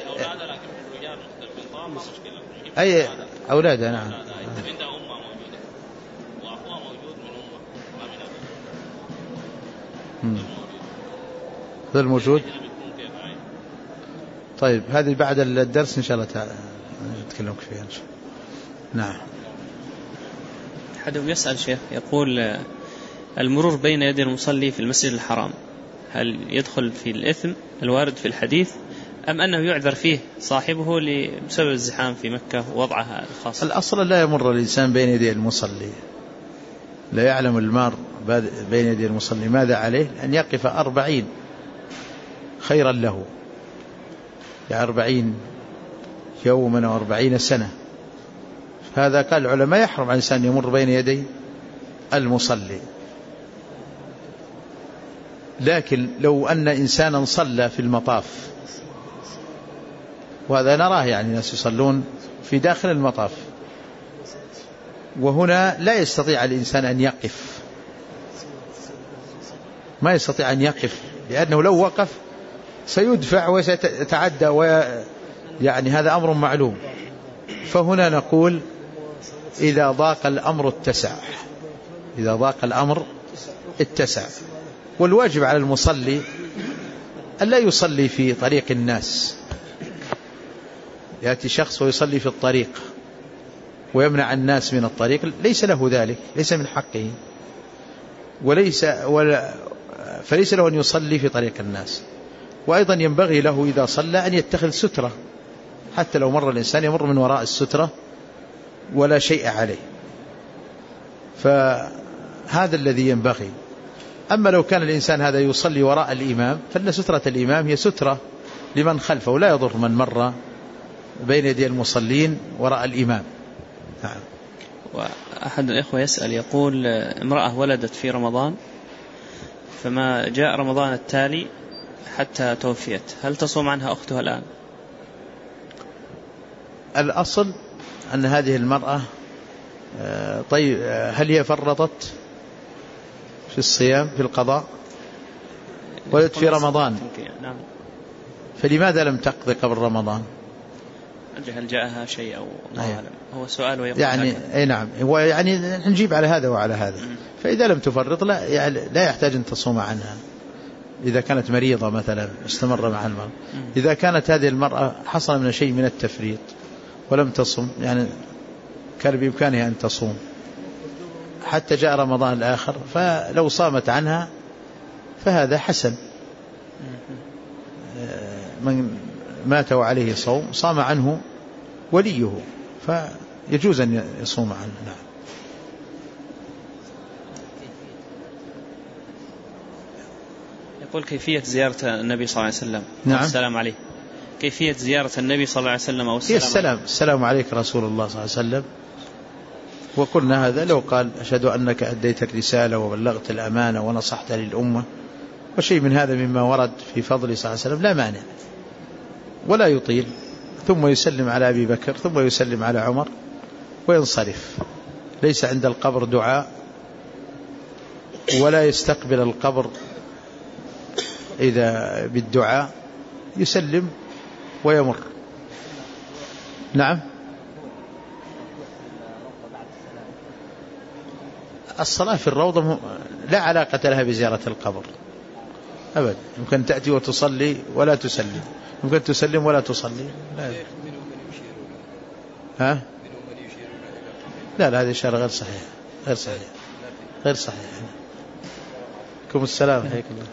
S2: أي أولادها نعم. هذا الموجود. طيب هذه بعد الدرس إن شاء الله تعالى نتكلم فيها إن شاء الله. نعم.
S3: أحدهم يسأل شيخ يقول المرور بين يدي المصلي في المسجد الحرام هل يدخل في الإثم الوارد في الحديث أم أنه يعذر فيه صاحبه بسبب الزحام في مكة ووضعها الخاص؟
S2: الأصل لا يمر الإنسان بين يدي المصلي، لا يعلم المار بين يدي المصلي ماذا عليه، أن يقف 40 خيرا له، 40 يوما أو 40 سنة. هذا قال العلماء يحرم على الإنسان يمر بين يدي المصلي. لكن لو أن إنسانا صلى في المطاف، وهذا نراه يعني ناس يصلون في داخل المطاف، وهنا لا يستطيع الإنسان أن يقف، ما يستطيع أن يقف، لأنه لو وقف سيدفع وسيتعدى يعني هذا أمر معلوم. فهنا نقول إذا ضاق الأمر اتسع، إذا ضاق الأمر اتسع. والواجب على المصلي ألا يصلي في طريق الناس، يأتي شخص ويصلي في الطريق ويمنع الناس من الطريق، ليس له ذلك، ليس من حقه، فليس له أن يصلي في طريق الناس. وأيضا ينبغي له إذا صلى أن يتخذ سترة، حتى لو مر الإنسان يمر من وراء السترة ولا شيء عليه. فهذا الذي ينبغي. أما لو كان الإنسان هذا يصلي وراء الإمام فإن سترة الإمام هي سترة لمن خلفه، لا يضر من مر بين يدي المصلين وراء الإمام. نعم.
S3: وأحد الإخوة يسأل يقول امرأة ولدت في رمضان فما جاء رمضان التالي حتى توفيت، هل تصوم عنها أختها الآن؟
S2: الأصل أن هذه المرأة طيب هل هي فرطت في الصيام في القضاء؟ ولدت في رمضان، فلماذا لم تقضي قبل رمضان؟
S3: هل جاءها شيء أو هو سؤال ويقول
S2: يعني أي نعم، هو يعني نجيب على هذا وعلى هذا. فإذا لم تفرط لا يحتاج أن تصوم عنها. إذا كانت مريضة مثلا استمر مع المرض. إذا كانت هذه المرأة حصل من شيء من التفريط ولم تصم، يعني كان بإمكانها أن تصوم حتى جاء رمضان الآخر، فلو صامت عنها فهذا حسن. من مات وعليه صوم صام عنه وليه، فيجوز أن يصوم عنه. نعم.
S3: يقول كيفية زيارة النبي صلى الله عليه وسلم.
S2: نعم.
S3: السلام عليه. كيفية زيارة النبي صلى الله عليه وسلم أو
S2: السلام عليك رسول الله صلى الله عليه وسلم. وقلنا هذا لو قال أشهد أنك أديت الرسالة وبلغت الأمانة ونصحت للأمة وشيء من هذا مما ورد في فضل صلى الله عليه وسلم لا مانع، ولا يطيل، ثم يسلم على أبي بكر ثم يسلم على عمر وينصرف. ليس عند القبر دعاء، ولا يستقبل القبر إذا بالدعاء، يسلم ويمر. نعم. الصلاة في الروضة لا علاقة لها بزيارة القبر أبدا. يمكن تأتي وتصلي ولا تسلم، يمكن تسلم ولا تصلي. لا هذه إشارة غير صحيح غير صحيح. عليكم السلام حياك الله.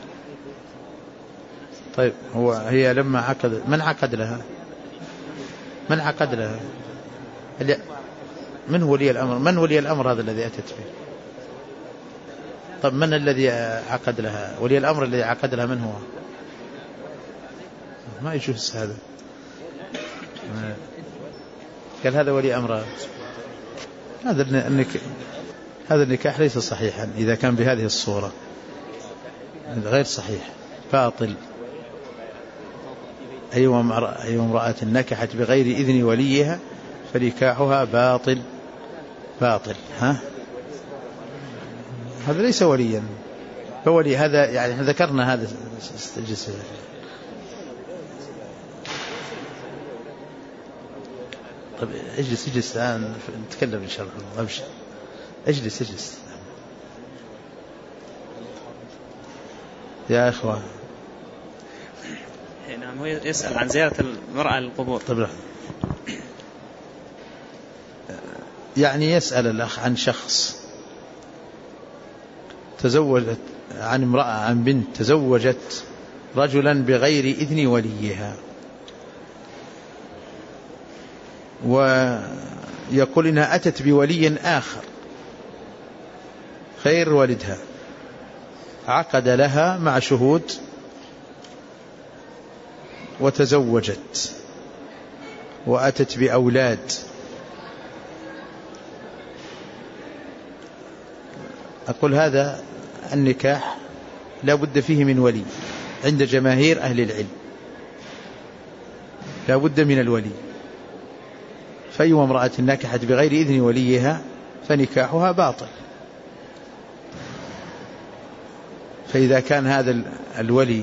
S2: طيب هي لما عقد، من عقد لها؟ من ولي الأمر؟ من ولي الأمر هذا الذي أتت به؟ طب من الذي عقد لها؟ ولي الأمر الذي عقد لها من هو؟ ما يجوز هذا. قال هذا ولي أمر. هذا النكاح ليس صحيحا إذا كان بهذه الصورة، غير صحيح، باطل. أيوة امرأة نكحت بغير إذن وليها فنكاحها باطل. هذا ليس وليا، فولي هذا يعني ذكرنا هذا. طب اجلس الآن نتكلم إن شاء الله. أمشي اجلس يا إخوة.
S3: نعم. هو يسأل عن زيارة المرأة للقبور.
S2: طب يعني يسأل الأخ عن شخص تزوجت، عن امرأة، عن بنت تزوجت رجلا بغير إذن وليها، ويقول إنها أتت بولي آخر غير والدها، عقد لها مع شهود وتزوجت وأتت بأولاد. أقول هذا النكاح لا بد فيه من ولي عند جماهير أهل العلم، لا بد من الولي. فأي امرأة نكحت بغير إذن وليها فنكاحها باطل. فإذا كان هذا الولي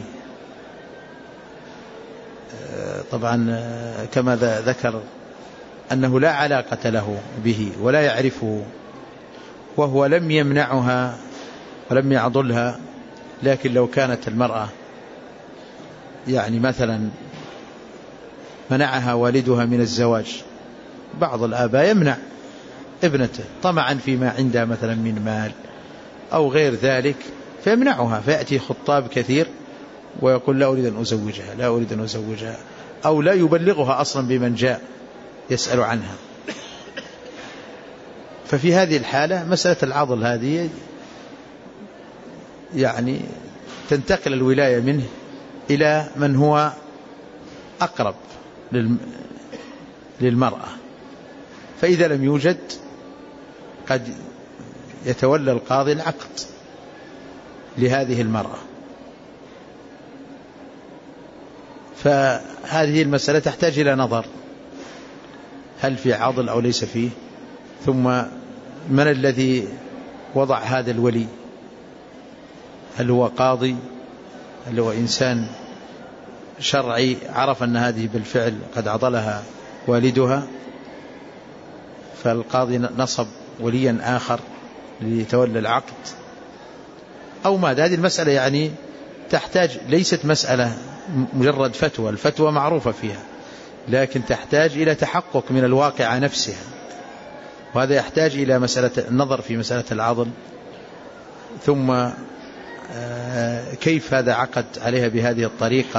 S2: طبعا كما ذكر أنه لا علاقة له به ولا يعرفه، وهو لم يمنعها ولم يعضلها، لكن لو كانت المرأة يعني مثلا منعها والدها من الزواج، بعض الآباء يمنع ابنته طمعا فيما عنده مثلا من مال أو غير ذلك، فيمنعها، فيأتي خطاب كثير ويقول لا أريد أن أزوجها، أو لا يبلغها أصلا بمن جاء يسأل عنها. ففي هذه الحالة مسألة العضل هذه يعني تنتقل الولاية منه إلى من هو أقرب للمرأة. فإذا لم يوجد قد يتولى القاضي العقد لهذه المرأة. فهذه المسألة تحتاج إلى نظر، هل في عضل أو ليس فيه، ثم من الذي وضع هذا الولي، هل هو قاضي، هل هو إنسان شرعي عرف أن هذه بالفعل قد عضلها والدها فالقاضي نصب وليا آخر ليتولى العقد، أو ماذا. هذه المسألة يعني تحتاج، ليست مسألة مجرد فتوى، الفتوى معروفة فيها، لكن تحتاج إلى تحقق من الواقع نفسها، وهذا يحتاج إلى مسألة النظر في مسألة العضل، ثم كيف هذا عقد عليها بهذه الطريقة،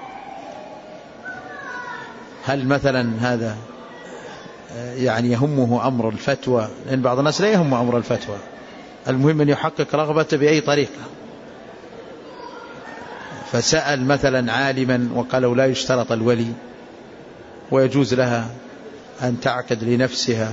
S2: هل مثلا هذا يعني يهمه أمر الفتوى، لأن بعض الناس لا يهم أمر الفتوى، المهم أن يحقق رغبته بأي طريقة. فسأل مثلا عالما وقالوا لا يشترط الولي، ويجوز لها أن تعقد لنفسها،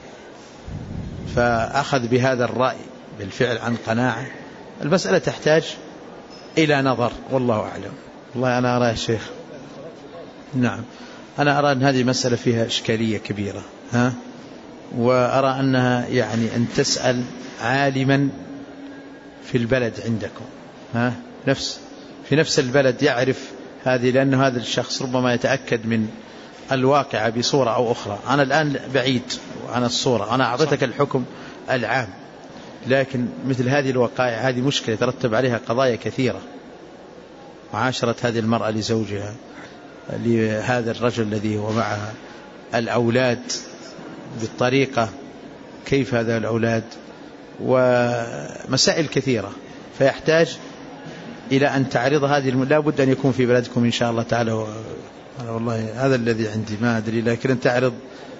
S2: فأخذ بهذا الرأي بالفعل عن قناعة. المسألة تحتاج إلى نظر، والله أعلم. والله أنا أرى يا شيخ، نعم، أنا أرى أن هذه مسألة فيها إشكالية كبيرة، وأرى أنها يعني أن تسأل عالما في البلد عندكم، في نفس البلد يعرف هذه، لأن هذا الشخص ربما يتأكد من الواقع بصورة أو أخرى. أنا الآن بعيد عن الصورة، أنا أعطيتك الحكم العام، لكن مثل هذه الوقائع هذه مشكلة يترتب عليها قضايا كثيرة. معاشرة هذه المرأة لزوجها، لهذا الرجل الذي هو معها، الأولاد بالطريقة، كيف هذا الأولاد، ومسائل كثيرة، فيحتاج إلى أن تعرض هذه لا بد أن يكون في بلدكم إن شاء الله تعالى. والله هذا الذي عندي، ما أدري، لكن أن تعرض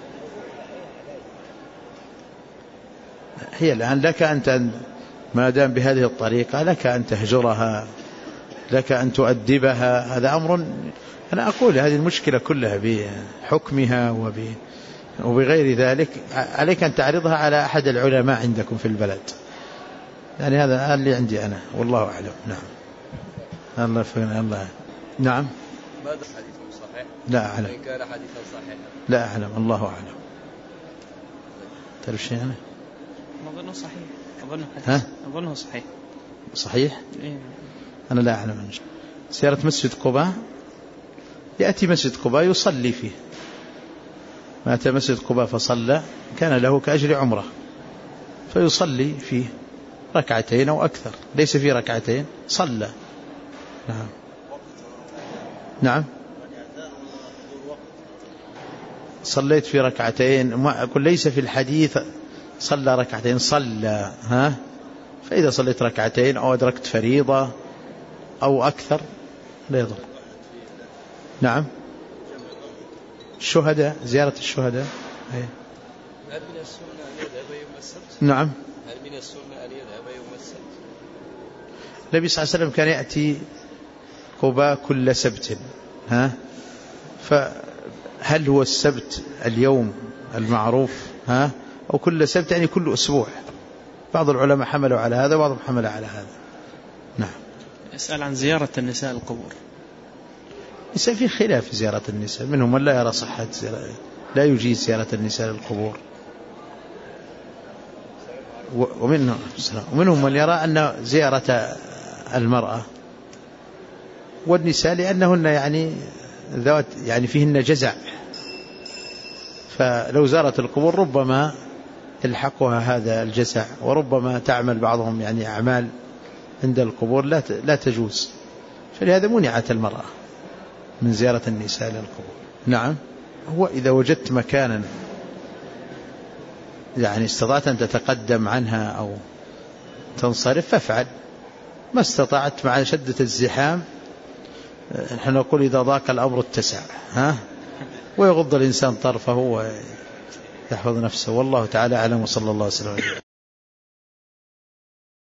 S2: هي الآن لك أنت، ما دام بهذه الطريقة لك أن تهجرها، لك أن تؤدبها. هذا أمر، أنا أقول هذه المشكلة كلها بحكمها وبغير ذلك عليك أن تعرضها على أحد العلماء عندكم في البلد. يعني هذا اللي عندي أنا، والله أعلم. نعم، الله فينا الله. نعم،
S4: ماذا حديث صحيح؟
S2: لا أعلم،
S4: إن كان حديثا صحيحا
S2: لا أعلم، الله أعلم. تعرف شيء أنا؟
S3: أظنه صحيح، أظنه صحيح.
S2: صحيح؟
S3: إيه؟
S2: أنا لا أعلم. سيارة مسجد قباء، يأتي مسجد قباء يصلي فيه، ما أتى مسجد قباء فصلى كان له كأجر عمره، فيصلي فيه ركعتين أو أكثر، ليس فيه ركعتين، صلى. نعم، نعم، صليت في ركعتين، ما أقول ليس في الحديث صلى ركعتين، صلى، فإذا صليت ركعتين أو أدركت فريضة أو أكثر لا يضر. نعم، الشهداء، زيارة الشهداء.
S4: هل من السنة أن يذهب يوم السبت؟
S2: نعم،
S4: هل من السنة أن يذهب يوم السبت؟
S2: النبي صلى الله عليه وسلم كان يأتي قباء كل سبت، فهل هو السبت اليوم المعروف أو كل سبت يعني كل أسبوع؟ بعض العلماء حملوا على هذا وبعضهم حمل على هذا. نعم.
S3: يسأل عن زيارة النساء القبور.
S2: ليس في خلاف في زيارة النساء، منهم من لا يرى صحة لا يجيز زيارة النساء للقبور، ومنهم من يرى أن زيارة المرأة والنساء لأنهن يعني ذوات يعني فيهن جزع، فلو زارت القبور ربما يلحقها هذا الجزع، وربما تعمل بعضهم يعني أعمال عند القبور لا تجوز، فلهذا منعت المرأة من زيارة النساء للقبور. نعم، هو إذا وجدت مكانا يعني استطعت أن تتقدم عنها أو تنصرف فافعل، ما استطعت مع شدة الزحام. نحن نقول إذا ضاق الأمر اتسع، ويغض الإنسان طرفه ويحفظ نفسه، والله تعالى أعلم، وصلى الله وسلم.